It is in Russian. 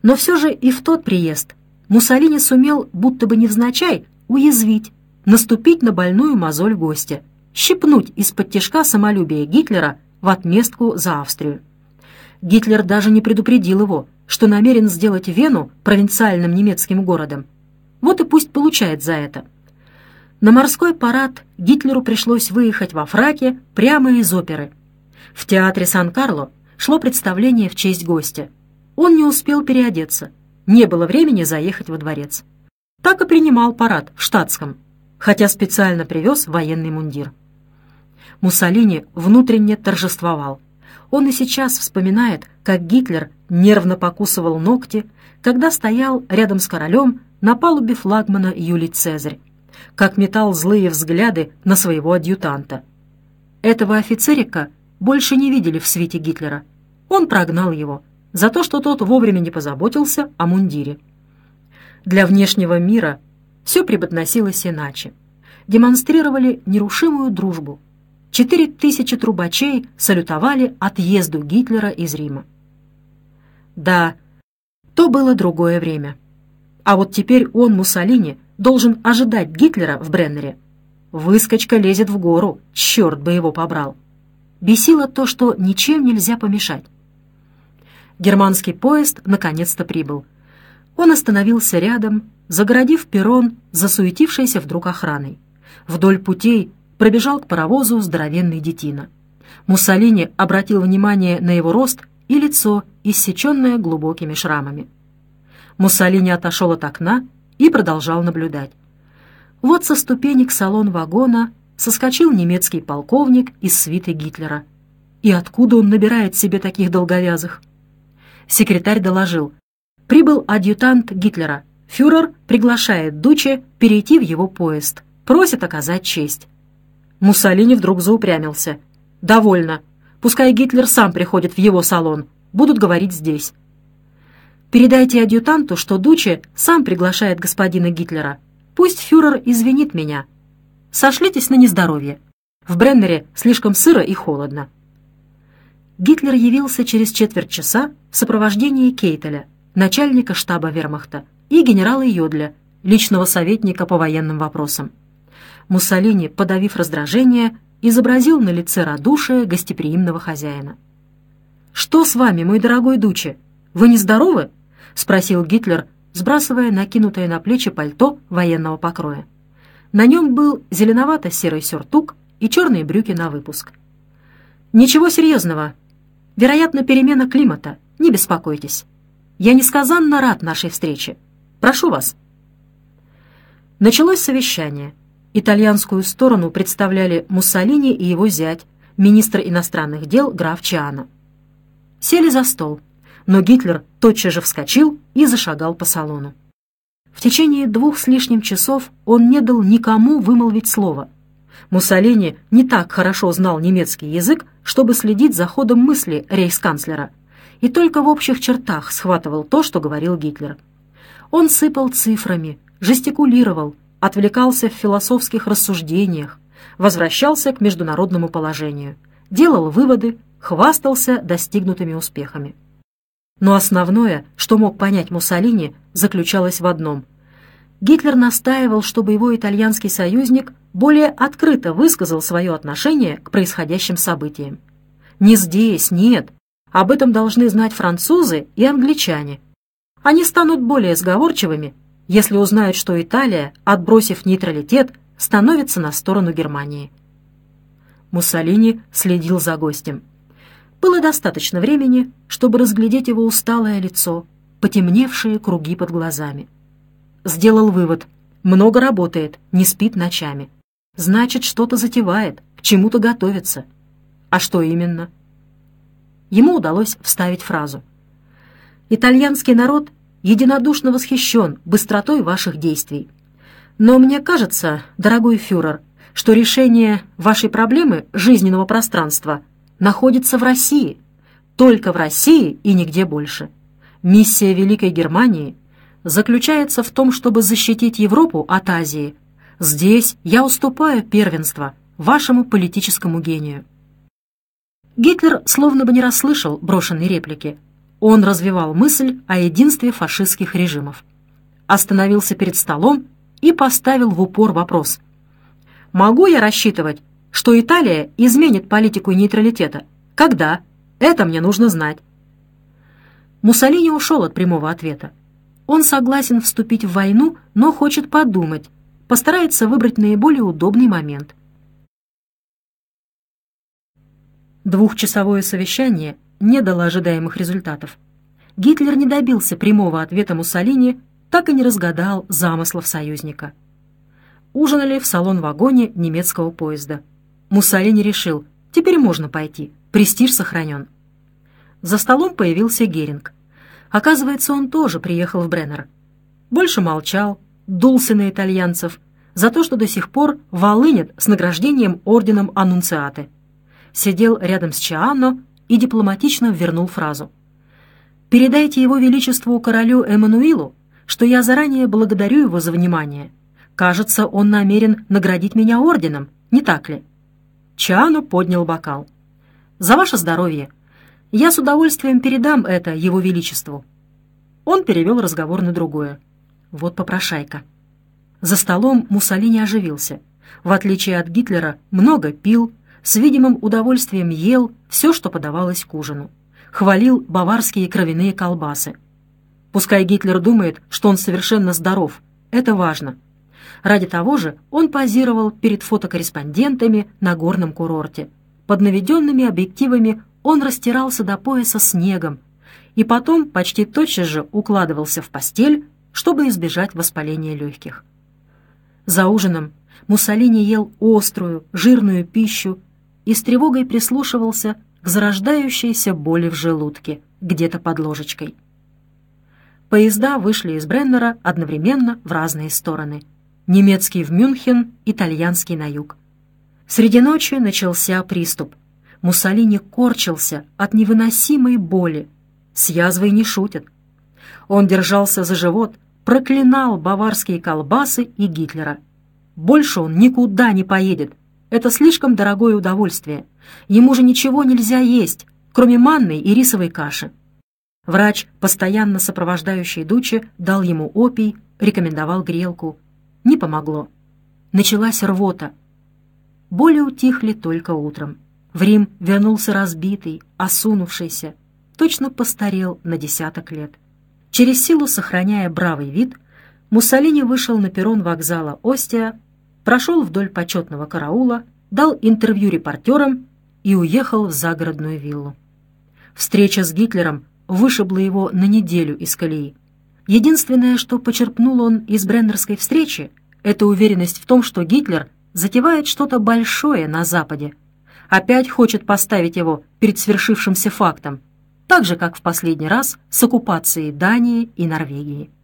Но все же и в тот приезд Муссолини сумел, будто бы невзначай, уязвить, наступить на больную мозоль гостя, щипнуть из-под тишка самолюбие Гитлера в отместку за Австрию. Гитлер даже не предупредил его, что намерен сделать Вену провинциальным немецким городом. Вот и пусть получает за это. На морской парад Гитлеру пришлось выехать во фраке прямо из оперы. В театре Сан-Карло шло представление в честь гостя. Он не успел переодеться, не было времени заехать во дворец. Так и принимал парад в штатском, хотя специально привез военный мундир. Муссолини внутренне торжествовал. Он и сейчас вспоминает, как Гитлер нервно покусывал ногти, когда стоял рядом с королем на палубе флагмана Юлий Цезарь, как метал злые взгляды на своего адъютанта. Этого офицерика больше не видели в свите Гитлера. Он прогнал его за то, что тот вовремя не позаботился о мундире. Для внешнего мира все преподносилось иначе. Демонстрировали нерушимую дружбу. 4000 трубачей салютовали отъезду Гитлера из Рима. Да, то было другое время. А вот теперь он, Муссолини, должен ожидать Гитлера в Бреннере. Выскочка лезет в гору, черт бы его побрал. Бесило то, что ничем нельзя помешать. Германский поезд наконец-то прибыл. Он остановился рядом, загородив перрон засуетившейся вдруг охраной. Вдоль путей пробежал к паровозу здоровенный детина. Муссолини обратил внимание на его рост и лицо, иссеченное глубокими шрамами. Муссолини отошел от окна и продолжал наблюдать. Вот со ступенек салон-вагона соскочил немецкий полковник из свиты Гитлера. И откуда он набирает себе таких долговязых? Секретарь доложил. Прибыл адъютант Гитлера. Фюрер приглашает Дуче перейти в его поезд. Просит оказать честь. Муссолини вдруг заупрямился. «Довольно. Пускай Гитлер сам приходит в его салон. Будут говорить здесь. Передайте адъютанту, что Дуче сам приглашает господина Гитлера. Пусть фюрер извинит меня. Сошлитесь на нездоровье. В Бреннере слишком сыро и холодно». Гитлер явился через четверть часа в сопровождении Кейтеля, начальника штаба вермахта, и генерала Йодля, личного советника по военным вопросам. Муссолини, подавив раздражение, изобразил на лице радушие гостеприимного хозяина. «Что с вами, мой дорогой Дуче? Вы нездоровы?» — спросил Гитлер, сбрасывая накинутое на плечи пальто военного покроя. На нем был зеленовато-серый сюртук и черные брюки на выпуск. «Ничего серьезного. Вероятно, перемена климата. Не беспокойтесь. Я несказанно рад нашей встрече. Прошу вас». Началось совещание. Итальянскую сторону представляли Муссолини и его зять, министр иностранных дел граф Чиано. Сели за стол, но Гитлер тотчас же вскочил и зашагал по салону. В течение 2 с лишним часов он не дал никому вымолвить слово. Муссолини не так хорошо знал немецкий язык, чтобы следить за ходом мысли рейхсканцлера, и только в общих чертах схватывал то, что говорил Гитлер. Он сыпал цифрами, жестикулировал, отвлекался в философских рассуждениях, возвращался к международному положению, делал выводы, хвастался достигнутыми успехами. Но основное, что мог понять Муссолини, заключалось в одном. Гитлер настаивал, чтобы его итальянский союзник более открыто высказал свое отношение к происходящим событиям. Не здесь, нет. Об этом должны знать французы и англичане. Они станут более сговорчивыми, если узнают, что Италия, отбросив нейтралитет, становится на сторону Германии. Муссолини следил за гостем. Было достаточно времени, чтобы разглядеть его усталое лицо, потемневшие круги под глазами. Сделал вывод. Много работает, не спит ночами. Значит, что-то затевает, к чему-то готовится. А что именно? Ему удалось вставить фразу. «Итальянский народ единодушно восхищен быстротой ваших действий. Но мне кажется, дорогой фюрер, что решение вашей проблемы жизненного пространства находится в России. Только в России и нигде больше. Миссия Великой Германии заключается в том, чтобы защитить Европу от Азии. Здесь я уступаю первенство вашему политическому гению». Гитлер словно бы не расслышал брошенной реплики. Он развивал мысль о единстве фашистских режимов. Остановился перед столом и поставил в упор вопрос. «Могу я рассчитывать, что Италия изменит политику нейтралитета? Когда? Это мне нужно знать». Муссолини ушел от прямого ответа. Он согласен вступить в войну, но хочет подумать, постарается выбрать наиболее удобный момент. Двухчасовое совещание не дало ожидаемых результатов. Гитлер не добился прямого ответа Муссолини, так и не разгадал замыслов союзника. Ужинали в салон-вагоне немецкого поезда. Муссолини решил, теперь можно пойти, престиж сохранен. За столом появился Геринг. Оказывается, он тоже приехал в Бреннер. Больше молчал, дулся на итальянцев за то, что до сих пор волынет с награждением орденом Аннунциаты. Сидел рядом с Чиано и дипломатично вернул фразу. «Передайте его величеству королю Эммануилу, что я заранее благодарю его за внимание. Кажется, он намерен наградить меня орденом, не так ли?» Чиано поднял бокал. «За ваше здоровье! Я с удовольствием передам это его величеству». Он перевел разговор на другое. «Вот попрошайка». За столом Муссолини оживился. В отличие от Гитлера, много пил, с видимым удовольствием ел все, что подавалось к ужину. Хвалил баварские кровяные колбасы. Пускай Гитлер думает, что он совершенно здоров, это важно. Ради того же он позировал перед фотокорреспондентами на горном курорте. Под наведенными объективами он растирался до пояса снегом и потом почти тотчас же укладывался в постель, чтобы избежать воспаления легких. За ужином Муссолини ел острую, жирную пищу и с тревогой прислушивался к зарождающейся боли в желудке, где-то под ложечкой. Поезда вышли из Бреннера одновременно в разные стороны. Немецкий в Мюнхен, итальянский на юг. Среди ночи начался приступ. Муссолини корчился от невыносимой боли. С язвой не шутят. Он держался за живот, проклинал баварские колбасы и Гитлера. Больше он никуда не поедет. Это слишком дорогое удовольствие. Ему же ничего нельзя есть, кроме манной и рисовой каши. Врач, постоянно сопровождающий Дуччи, дал ему опий, рекомендовал грелку. Не помогло. Началась рвота. Боли утихли только утром. В Рим вернулся разбитый, осунувшийся, точно постарел на 10 лет. Через силу, сохраняя бравый вид, Муссолини вышел на перрон вокзала Остия, прошел вдоль почетного караула, дал интервью репортерам и уехал в загородную виллу. Встреча с Гитлером вышибла его на неделю из колеи. Единственное, что почерпнул он из бреннерской встречи, это уверенность в том, что Гитлер затевает что-то большое на Западе, опять хочет поставить его перед свершившимся фактом, так же, как в последний раз с оккупацией Дании и Норвегии.